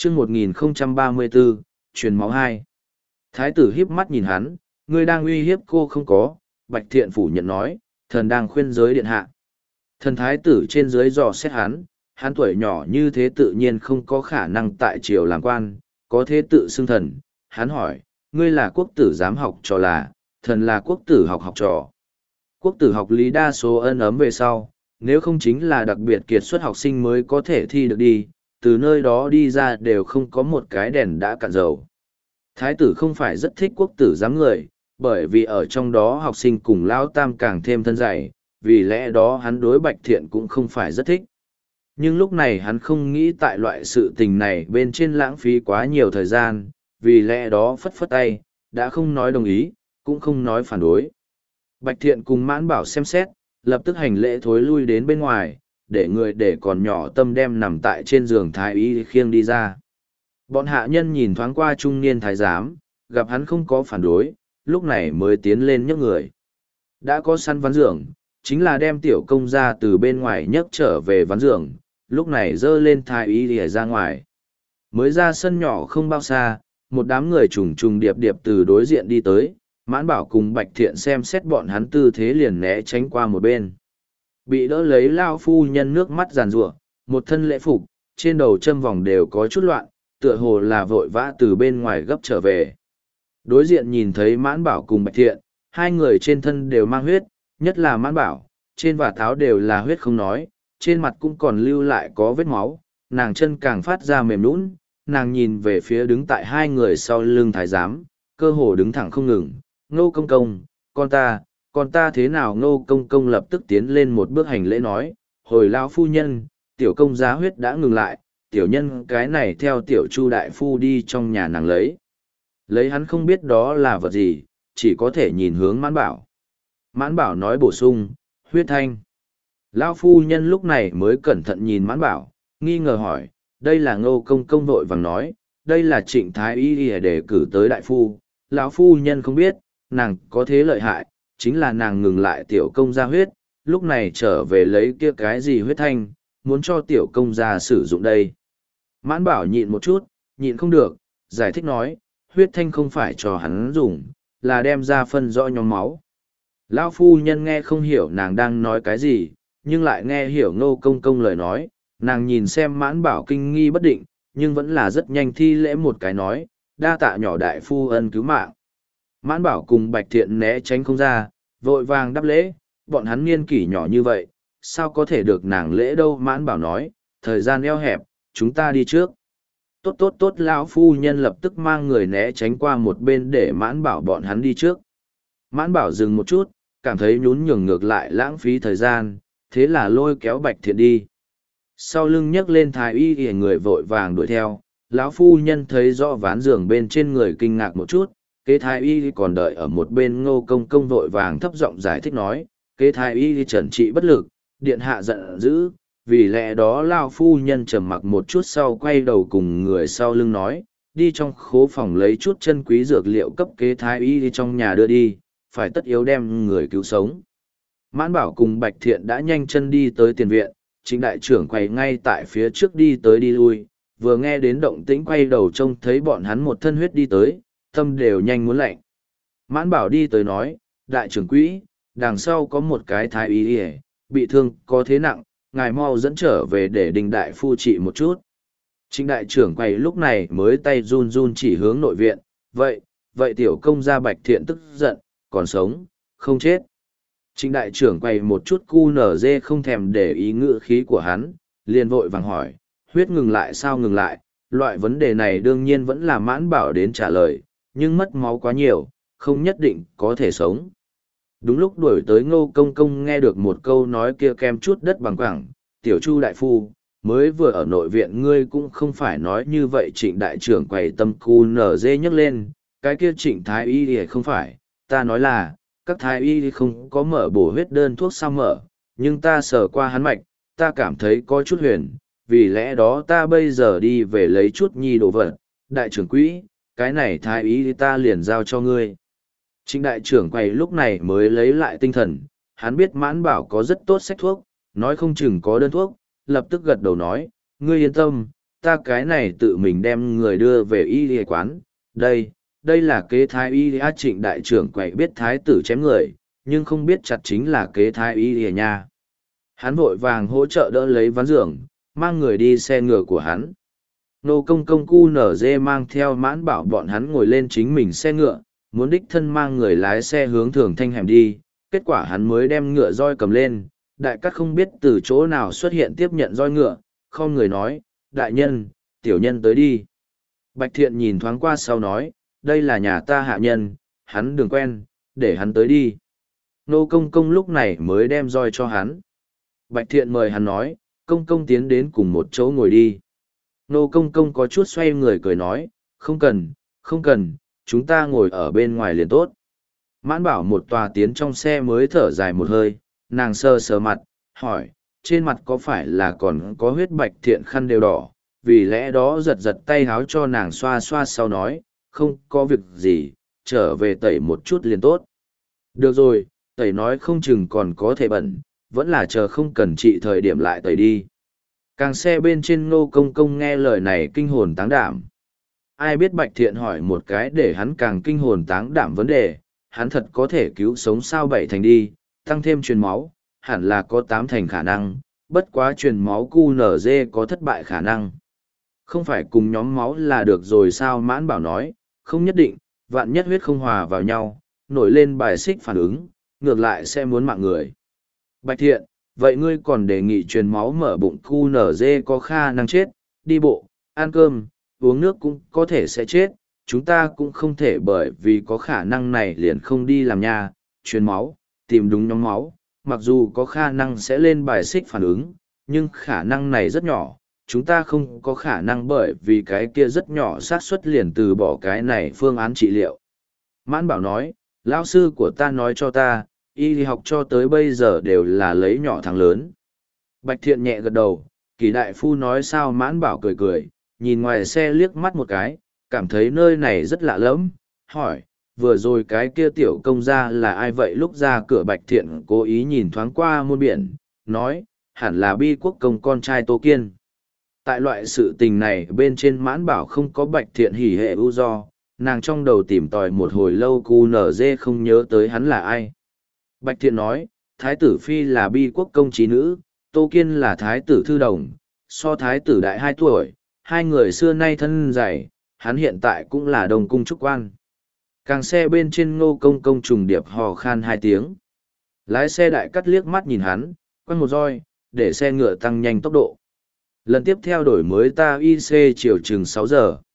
chương 1034, truyền máu 2. Thái tử híp mắt nhìn hắn, ngươi đang uy hiếp cô không có, Bạch Thiện phủ nhận nói, thần đang khuyên giới điện hạ. Thần thái tử trên dưới dò xét hắn tuổi nhỏ như thế tự nhiên không có khả năng tại triều làm quan, có thế tự xưng thần. Hắn hỏi, ngươi là quốc tử giám học trò là, thần là quốc tử học học trò. Quốc tử học lý đa số ân ấm về sau, nếu không chính là đặc biệt kiệt xuất học sinh mới có thể thi được đi, từ nơi đó đi ra đều không có một cái đèn đã cạn dầu. Thái tử không phải rất thích quốc tử giám người, bởi vì ở trong đó học sinh cùng Lão Tam càng thêm thân dày, vì lẽ đó hắn đối Bạch Thiện cũng không phải rất thích. Nhưng lúc này hắn không nghĩ tại loại sự tình này bên trên lãng phí quá nhiều thời gian, vì lẽ đó phất phất tay, đã không nói đồng ý, cũng không nói phản đối. Bạch Thiện cùng Mãn Bảo xem xét, lập tức hành lễ thối lui đến bên ngoài, để người để còn nhỏ tâm đem nằm tại trên giường thái y khiêng đi ra. Bọn hạ nhân nhìn thoáng qua trung niên thái giám, gặp hắn không có phản đối, lúc này mới tiến lên nhấc người. Đã có săn ván giường, chính là đem tiểu công ra từ bên ngoài nhấc trở về ván giường, lúc này dơ lên thái y lìa ra ngoài. Mới ra sân nhỏ không bao xa, một đám người trùng trùng điệp điệp từ đối diện đi tới, Mãn Bảo cùng Bạch Thiện xem xét bọn hắn tư thế liền né tránh qua một bên. Bị đỡ lấy lao phu nhân nước mắt giàn rủa, một thân lễ phục, trên đầu châm vòng đều có chút loạn, tựa hồ là vội vã từ bên ngoài gấp trở về. Đối diện nhìn thấy Mãn Bảo cùng Bạch Thiện, hai người trên thân đều mang huyết, nhất là Mãn Bảo, trên và tháo đều là huyết không nói, trên mặt cũng còn lưu lại có vết máu, nàng chân càng phát ra mềm nũng, nàng nhìn về phía đứng tại hai người sau lưng thái giám, cơ hồ đứng thẳng không ngừng, Ngô công công, con ta thế nào? Ngô công công lập tức tiến lên một bước hành lễ nói, hồi lão phu nhân, tiểu công giá huyết đã ngừng lại, tiểu nhân cái này theo tiểu chu đại phu đi trong nhà nàng lấy hắn không biết đó là vật gì, chỉ có thể nhìn hướng Mãn Bảo. Mãn Bảo nói bổ sung, huyết thanh. Lão phu nhân lúc này mới cẩn thận nhìn Mãn Bảo, nghi ngờ hỏi, đây là Ngô công công vội vàng nói, đây là Trịnh thái y để cử tới đại phu, lão phu nhân không biết, nàng có thế lợi hại, chính là nàng ngừng lại tiểu công gia huyết, lúc này trở về lấy kia cái gì huyết thanh, muốn cho tiểu công gia sử dụng đây. Mãn Bảo nhịn một chút, nhịn không được, giải thích nói, huyết thanh không phải cho hắn dùng, là đem ra phân rõ nhóm máu. Lão phu nhân nghe không hiểu nàng đang nói cái gì, nhưng lại nghe hiểu Ngô công công lời nói, nàng nhìn xem Mãn Bảo kinh nghi bất định, nhưng vẫn là rất nhanh thi lễ một cái nói, đa tạ nhỏ đại phu ân cứu mạng. Mãn Bảo cùng Bạch Thiện né tránh không ra, vội vàng đáp lễ, bọn hắn niên kỷ nhỏ như vậy, sao có thể được nàng lễ đâu. Mãn Bảo nói, thời gian eo hẹp, chúng ta đi trước. Tốt, lão phu nhân lập tức mang người né tránh qua một bên để Mãn Bảo bọn hắn đi trước. Mãn Bảo dừng một chút, cảm thấy nhún nhường ngược lại lãng phí thời gian, thế là lôi kéo Bạch Thiện đi. Sau lưng nhấc lên thái y thì người vội vàng đuổi theo, lão phu nhân thấy rõ ván giường bên trên người kinh ngạc một chút, kế thái y còn đợi ở một bên. Ngô công công vội vàng thấp giọng giải thích nói, kế thái y trần trị bất lực, điện hạ giận dữ, vì lẽ đó lao phu nhân trầm mặc một chút sau quay đầu cùng người sau lưng nói, đi trong khố phòng lấy chút chân quý dược liệu cấp kế thái y trong nhà đưa đi, phải tất yếu đem người cứu sống. Mãn Bảo cùng Bạch Thiện đã nhanh chân đi tới tiền viện, Trịnh đại trưởng quay ngay tại phía trước đi tới đi lui, vừa nghe đến động tĩnh quay đầu trông thấy bọn hắn một thân huyết đi tới, tâm đều nhanh muốn lạnh. Mãn Bảo đi tới nói, đại trưởng quỹ, đằng sau có một cái thái y bị thương có thế nặng, ngài mau dẫn trở về để đình đại phu trị một chút. Trịnh đại trưởng quay lúc này mới tay run run chỉ hướng nội viện, vậy tiểu công gia Bạch Thiện tức giận, còn sống, không chết. Trịnh đại trưởng quay một chút cu nở dê không thèm để ý ngữ khí của hắn, liền vội vàng hỏi, huyết ngừng lại sao ngừng lại, loại vấn đề này đương nhiên vẫn là Mãn Bảo đến trả lời, nhưng mất máu quá nhiều, không nhất định có thể sống. Đúng lúc đuổi tới Ngô công công nghe được một câu nói kia kem chút đất bằng quảng, tiểu chu đại phu, mới vừa ở nội viện ngươi cũng không phải nói như vậy. Trịnh đại trưởng quầy tâm cu nở dê nhấc lên, cái kia Trịnh thái y thì không phải, ta nói là, các thái y không có mở bổ huyết đơn thuốc sao mở, nhưng ta sờ qua hắn mạch, ta cảm thấy có chút huyền, vì lẽ đó ta bây giờ đi về lấy chút nhi đồ vật, đại trưởng quỹ, cái này thái y ta liền giao cho ngươi. Trịnh đại trưởng quầy lúc này mới lấy lại tinh thần, hắn biết Mãn Bảo có rất tốt sách thuốc, nói không chừng có đơn thuốc, lập tức gật đầu nói, ngươi yên tâm, ta cái này tự mình đem người đưa về y y quán. Đây là kế thái y y Trịnh đại trưởng quậy biết thái tử chém người, nhưng không biết chặt chính là kế thái y y nha. Hắn vội vàng hỗ trợ đỡ lấy ván giường, mang người đi xe ngựa của hắn. Nô công công cu nở dê mang theo Mãn Bảo bọn hắn ngồi lên chính mình xe ngựa, muốn đích thân mang người lái xe hướng Thường Thanh hẻm đi, kết quả hắn mới đem ngựa roi cầm lên, đại cát không biết từ chỗ nào xuất hiện tiếp nhận roi ngựa, không người nói, đại nhân, tiểu nhân tới đi. Bạch Thiện nhìn thoáng qua sau nói, đây là nhà ta hạ nhân, hắn đừng quen, để hắn tới đi. Nô công công lúc này mới đem roi cho hắn. Bạch Thiện mời hắn nói, công công tiến đến cùng một chỗ ngồi đi. Nô công công có chút xoay người cười nói, không cần, chúng ta ngồi ở bên ngoài liền tốt. Mãn Bảo một tòa tiến trong xe mới thở dài một hơi, nàng sờ sờ mặt, hỏi, trên mặt có phải là còn có huyết? Bạch Thiện khăn đều đỏ, vì lẽ đó giật giật tay háo cho nàng xoa xoa sau nói, không có việc gì, trở về tẩy một chút liền tốt. Được rồi, tẩy nói không chừng còn có thể bẩn, vẫn là chờ không cần trị thời điểm lại tẩy đi. Càng xe bên trên Ngô công công nghe lời này kinh hồn táng đảm. Ai biết Bạch Thiện hỏi một cái để hắn càng kinh hồn táng đảm vấn đề, hắn thật có thể cứu sống sao 7 thành đi, tăng thêm truyền máu, hẳn là có 8 thành khả năng, bất quá truyền máu QNZ có thất bại khả năng. Không phải cùng nhóm máu là được rồi sao? Mãn Bảo nói, không nhất định, vạn nhất huyết không hòa vào nhau, nổi lên bài xích phản ứng, ngược lại sẽ muốn mạng người. Bạch Thiện, vậy ngươi còn đề nghị truyền máu mở bụng QNZ có khả năng chết, đi bộ, ăn cơm, uống nước cũng có thể sẽ chết, chúng ta cũng không thể bởi vì có khả năng này liền không đi làm nha, truyền máu, tìm đúng nhóm máu, mặc dù có khả năng sẽ lên bài xích phản ứng, nhưng khả năng này rất nhỏ, chúng ta không có khả năng bởi vì cái kia rất nhỏ xác suất liền từ bỏ cái này phương án trị liệu. Mãn Bảo nói, lão sư của ta nói cho ta, y học cho tới bây giờ đều là lấy nhỏ thắng lớn. Bạch Thiện nhẹ gật đầu, Kỳ đại phu nói sao? Mãn Bảo cười cười, nhìn ngoài xe liếc mắt một cái, cảm thấy nơi này rất lạ lẫm, hỏi, vừa rồi cái kia tiểu công gia là ai vậy? Lúc ra cửa Bạch Thiện cố ý nhìn thoáng qua muôn biển, nói, hẳn là Bi Quốc công con trai Tô Kiên. Tại loại sự tình này bên trên Mãn Bảo không có Bạch Thiện hỉ hệ ưu do, nàng trong đầu tìm tòi một hồi lâu cu nở dê không nhớ tới hắn là ai. Bạch Thiện nói, Thái tử Phi là Bi Quốc công trí nữ, Tô Kiên là Thái tử Thư Đồng, so Thái tử đại 2 tuổi, hai người xưa nay thân dày, hắn hiện tại cũng là đồng cung trúc quan. Càng xe bên trên Ngô công công trùng điệp hò khan 2 tiếng. Lái xe đại cắt liếc mắt nhìn hắn, quăng một roi, để xe ngựa tăng nhanh tốc độ. Lần tiếp theo đổi mới ta IC chiều chừng 6 giờ.